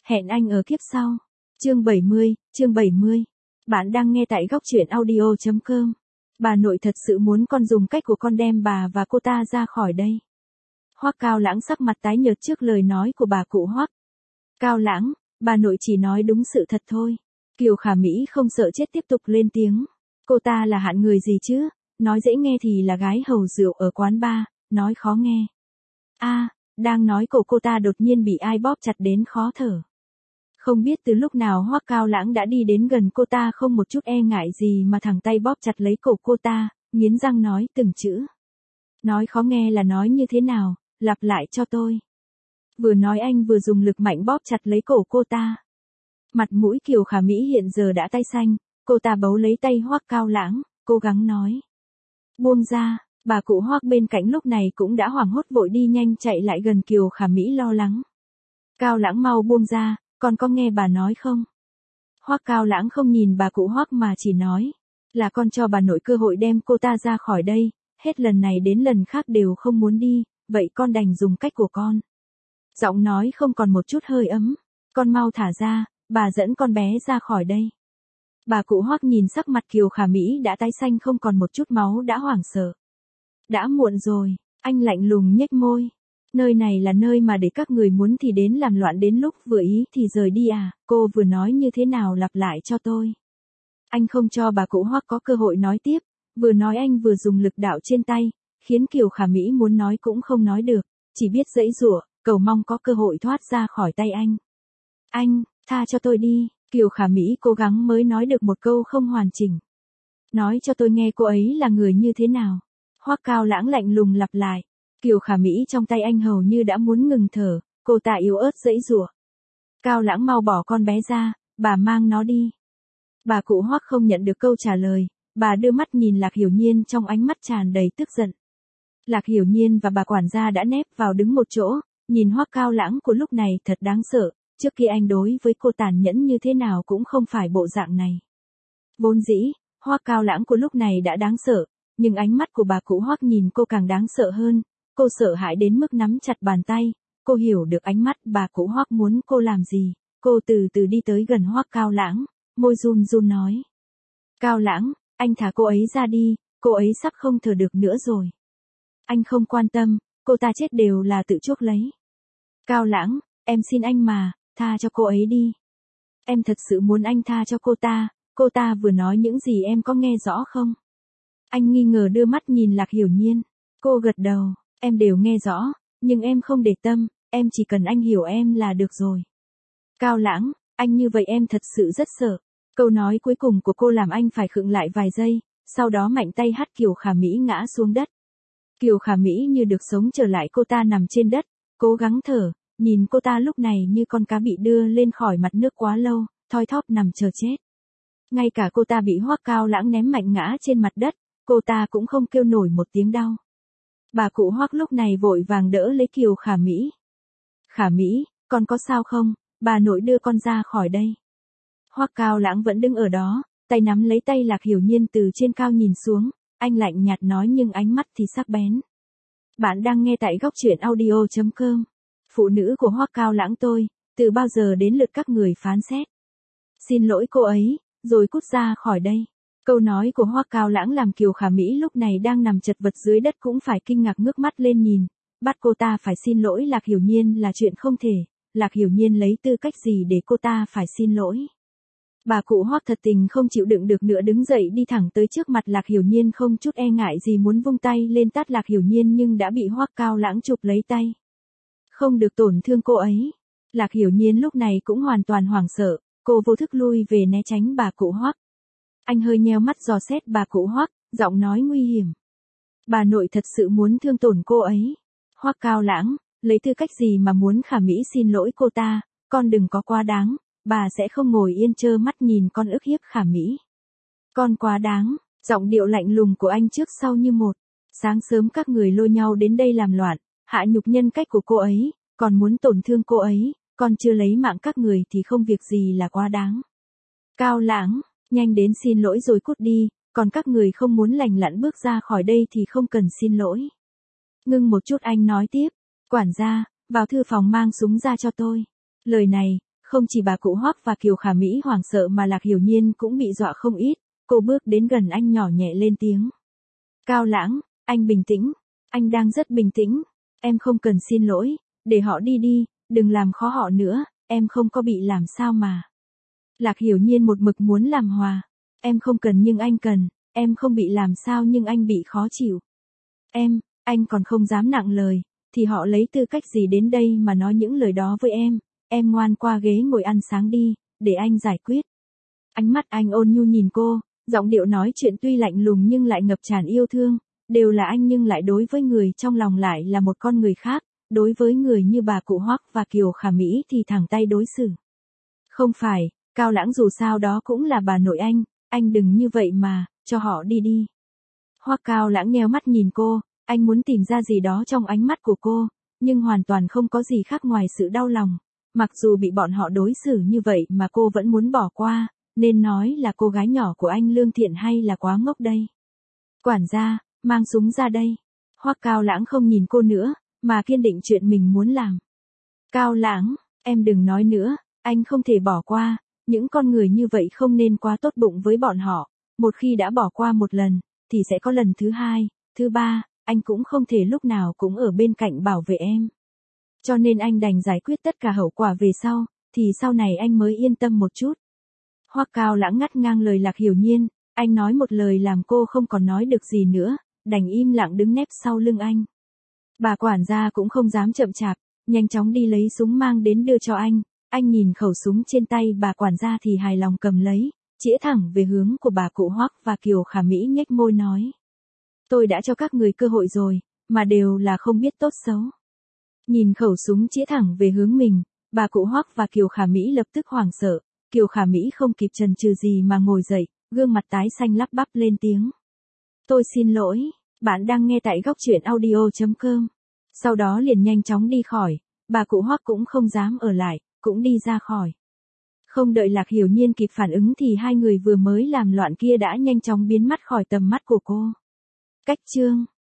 Hẹn anh ở kiếp sau. Chương 70. Bạn đang nghe tại góc truyện audio.com. Bà nội thật sự muốn con dùng cách của con đem bà và cô ta ra khỏi đây. Hoắc Cao Lãng sắc mặt tái nhợt trước lời nói của bà cụ Hoắc. Cao Lãng, bà nội chỉ nói đúng sự thật thôi. Kiều Khả Mỹ không sợ chết tiếp tục lên tiếng. Cô ta là hạng người gì chứ? Nói dễ nghe thì là gái hầu rượu ở quán bar, nói khó nghe. Đang nói cổ cô ta đột nhiên bị ai bóp chặt đến khó thở. Không biết từ lúc nào Hoắc Cao Lãng đã đi đến gần cô ta không một chút e ngại gì mà thẳng tay bóp chặt lấy cổ cô ta, nghiến răng nói từng chữ. Nói khó nghe là nói như thế nào, lặp lại cho tôi. Vừa nói anh vừa dùng lực mạnh bóp chặt lấy cổ cô ta. Mặt mũi Kiều Khả Mỹ hiện giờ đã tái xanh, cô ta bấu lấy tay Hoắc Cao Lãng, cố gắng nói. Buông ra, bà cụ Hoắc bên cạnh lúc này cũng đã hoảng hốt vội đi nhanh chạy lại gần Kiều Khả Mỹ lo lắng. Cao Lãng mau buông ra, con có nghe bà nói không? Hoắc Cao Lãng không nhìn bà cụ Hoắc mà chỉ nói. Là con cho bà nội cơ hội đem cô ta ra khỏi đây, hết lần này đến lần khác đều không muốn đi, vậy con đành dùng cách của con. Giọng nói không còn một chút hơi ấm. Con mau thả ra, bà dẫn con bé ra khỏi đây. Bà cụ Hoắc nhìn sắc mặt Kiều Khả Mỹ đã tái xanh không còn một chút máu đã hoảng sợ. Đã muộn rồi, anh lạnh lùng nhếch môi. Nơi này là nơi mà để các người muốn thì đến làm loạn đến lúc vừa ý thì rời đi à, cô vừa nói như thế nào lặp lại cho tôi. Anh không cho bà cụ Hoắc có cơ hội nói tiếp, vừa nói anh vừa dùng lực đạo trên tay, khiến Kiều Khả Mỹ muốn nói cũng không nói được, chỉ biết giãy giụa, cầu mong có cơ hội thoát ra khỏi tay anh. Anh, tha cho tôi đi, Kiều Khả Mỹ cố gắng mới nói được một câu không hoàn chỉnh. Nói cho tôi nghe cô ấy là người như thế nào. Hoắc Cao Lãng lạnh lùng lặp lại. Kiều Khả Mỹ trong tay anh hầu như đã muốn ngừng thở, cô ta yếu ớt giãy giụa. Cao Lãng mau bỏ con bé ra, bà mang nó đi. Bà cụ Hoắc không nhận được câu trả lời, bà đưa mắt nhìn Lạc Hiểu Nhiên trong ánh mắt tràn đầy tức giận. Lạc Hiểu Nhiên và bà quản gia đã nép vào đứng một chỗ, nhìn Hoắc Cao Lãng của lúc này thật đáng sợ, trước khi anh đối với cô tàn nhẫn như thế nào cũng không phải bộ dạng này. Vốn dĩ, Hoắc Cao Lãng của lúc này đã đáng sợ, nhưng ánh mắt của bà cụ Hoắc nhìn cô càng đáng sợ hơn, cô sợ hãi đến mức nắm chặt bàn tay, cô hiểu được ánh mắt bà cụ Hoắc muốn cô làm gì, cô từ từ đi tới gần Hoắc Cao Lãng, môi run run nói. Cao Lãng, anh thả cô ấy ra đi, cô ấy sắp không thở được nữa rồi. Anh không quan tâm, cô ta chết đều là tự chuốc lấy. Cao Lãng, em xin anh mà, tha cho cô ấy đi. Em thật sự muốn anh tha cho cô ta vừa nói những gì em có nghe rõ không? Anh nghi ngờ đưa mắt nhìn Lạc Hiểu Nhiên, cô gật đầu, em đều nghe rõ, nhưng em không để tâm, em chỉ cần anh hiểu em là được rồi. Cao Lãng, anh như vậy em thật sự rất sợ. Câu nói cuối cùng của cô làm anh phải khựng lại vài giây, sau đó mạnh tay hất Kiều Khả Mỹ ngã xuống đất. Kiều Khả Mỹ như được sống trở lại, cô ta nằm trên đất, cố gắng thở, nhìn cô ta lúc này như con cá bị đưa lên khỏi mặt nước quá lâu, thoi thóp nằm chờ chết. Ngay cả cô ta bị Hoắc Cao Lãng ném mạnh ngã trên mặt đất, cô ta cũng không kêu nổi một tiếng đau. Bà cụ Hoắc lúc này vội vàng đỡ lấy Kiều Khả Mỹ. Khả Mỹ, con có sao không, bà nội đưa con ra khỏi đây. Hoắc Cao Lãng vẫn đứng ở đó, tay nắm lấy tay Lạc Hiểu Nhiên từ trên cao nhìn xuống, anh lạnh nhạt nói nhưng ánh mắt thì sắc bén. Bạn đang nghe tại góc truyện audio.com. Phụ nữ của Hoắc Cao Lãng tôi, từ bao giờ đến lượt các người phán xét. Xin lỗi cô ấy, rồi cút ra khỏi đây. Câu nói của Hoắc Cao Lãng làm Kiều Khả Mỹ lúc này đang nằm chật vật dưới đất cũng phải kinh ngạc ngước mắt lên nhìn, bắt cô ta phải xin lỗi Lạc Hiểu Nhiên là chuyện không thể, Lạc Hiểu Nhiên lấy tư cách gì để cô ta phải xin lỗi. Bà cụ Hoắc thật tình không chịu đựng được nữa đứng dậy đi thẳng tới trước mặt Lạc Hiểu Nhiên không chút e ngại gì muốn vung tay lên tát Lạc Hiểu Nhiên nhưng đã bị Hoắc Cao Lãng chụp lấy tay. Không được tổn thương cô ấy. Lạc Hiểu Nhiên lúc này cũng hoàn toàn hoảng sợ, cô vô thức lui về né tránh bà cụ Hoắc. Anh hơi nheo mắt dò xét bà cụ Hoắc, giọng nói nguy hiểm. Bà nội thật sự muốn thương tổn cô ấy. Hoắc Cao Lãng, lấy tư cách gì mà muốn Khả Mỹ xin lỗi cô ta, con đừng có quá đáng, bà sẽ không ngồi yên trơ mắt nhìn con ức hiếp Khả Mỹ. Con quá đáng, giọng điệu lạnh lùng của anh trước sau như một. Sáng sớm các người lôi nhau đến đây làm loạn, hạ nhục nhân cách của cô ấy, còn muốn tổn thương cô ấy, con chưa lấy mạng các người thì không việc gì là quá đáng. Cao Lãng, nhanh đến xin lỗi rồi cút đi, còn các người không muốn lành lặn bước ra khỏi đây thì không cần xin lỗi. Ngưng một chút anh nói tiếp, quản gia, vào thư phòng mang súng ra cho tôi. Lời này, Không chỉ bà cụ Hoắc và Kiều Khả Mỹ hoảng sợ mà Lạc Hiểu Nhiên cũng bị dọa không ít, cô bước đến gần anh nhỏ nhẹ lên tiếng. Cao Lãng, anh bình tĩnh, anh đang rất bình tĩnh, em không cần xin lỗi, để họ đi đi, đừng làm khó họ nữa, em không có bị làm sao mà. Lạc Hiểu Nhiên một mực muốn làm hòa, em không cần nhưng anh cần, em không bị làm sao nhưng anh bị khó chịu. Anh còn không dám nặng lời, thì họ lấy tư cách gì đến đây mà nói những lời đó với em ngoan qua ghế ngồi ăn sáng đi, để anh giải quyết. Ánh mắt anh ôn nhu nhìn cô, giọng điệu nói chuyện tuy lạnh lùng nhưng lại ngập tràn yêu thương, đều là anh nhưng lại đối với người trong lòng lại là một con người khác, đối với người như bà cụ Hoắc và Kiều Khả Mỹ thì thẳng tay đối xử. Không phải, Cao Lãng dù sao đó cũng là bà nội anh đừng như vậy mà, cho họ đi đi. Hoắc Cao Lãng nheo mắt nhìn cô, anh muốn tìm ra gì đó trong ánh mắt của cô, nhưng hoàn toàn không có gì khác ngoài sự đau lòng. Mặc dù bị bọn họ đối xử như vậy mà cô vẫn muốn bỏ qua, nên nói là cô gái nhỏ của anh lương thiện hay là quá ngốc đây. Quản gia, mang súng ra đây. Hoắc Cao Lãng không nhìn cô nữa, mà kiên định chuyện mình muốn làm. Cao Lãng, em đừng nói nữa, anh không thể bỏ qua, những con người như vậy không nên quá tốt bụng với bọn họ, một khi đã bỏ qua một lần, thì sẽ có lần thứ hai, thứ ba, anh cũng không thể lúc nào cũng ở bên cạnh bảo vệ em. Cho nên anh đành giải quyết tất cả hậu quả về sau, thì sau này anh mới yên tâm một chút. Hoắc Cao Lãng ngắt ngang lời Lạc Hiểu Nhiên, anh nói một lời làm cô không còn nói được gì nữa, đành im lặng đứng nép sau lưng anh. Bà quản gia cũng không dám chậm chạp, nhanh chóng đi lấy súng mang đến đưa cho anh nhìn khẩu súng trên tay bà quản gia thì hài lòng cầm lấy, chĩa thẳng về hướng của bà cụ Hoắc và Kiều Khả Mỹ nhếch môi nói. Tôi đã cho các người cơ hội rồi, mà đều là không biết tốt xấu. Nhìn khẩu súng chĩa thẳng về hướng mình, bà cụ Hoắc và Kiều Khả Mỹ lập tức hoảng sợ, Kiều Khả Mỹ không kịp chần chừ gì mà ngồi dậy, gương mặt tái xanh lắp bắp lên tiếng. Tôi xin lỗi, bạn đang nghe tại góc truyện audio.com. Sau đó liền nhanh chóng đi khỏi, bà cụ Hoắc cũng không dám ở lại, cũng đi ra khỏi. Không đợi Lạc Hiểu Nhiên kịp phản ứng thì hai người vừa mới làm loạn kia đã nhanh chóng biến mất khỏi tầm mắt của cô. Cách chương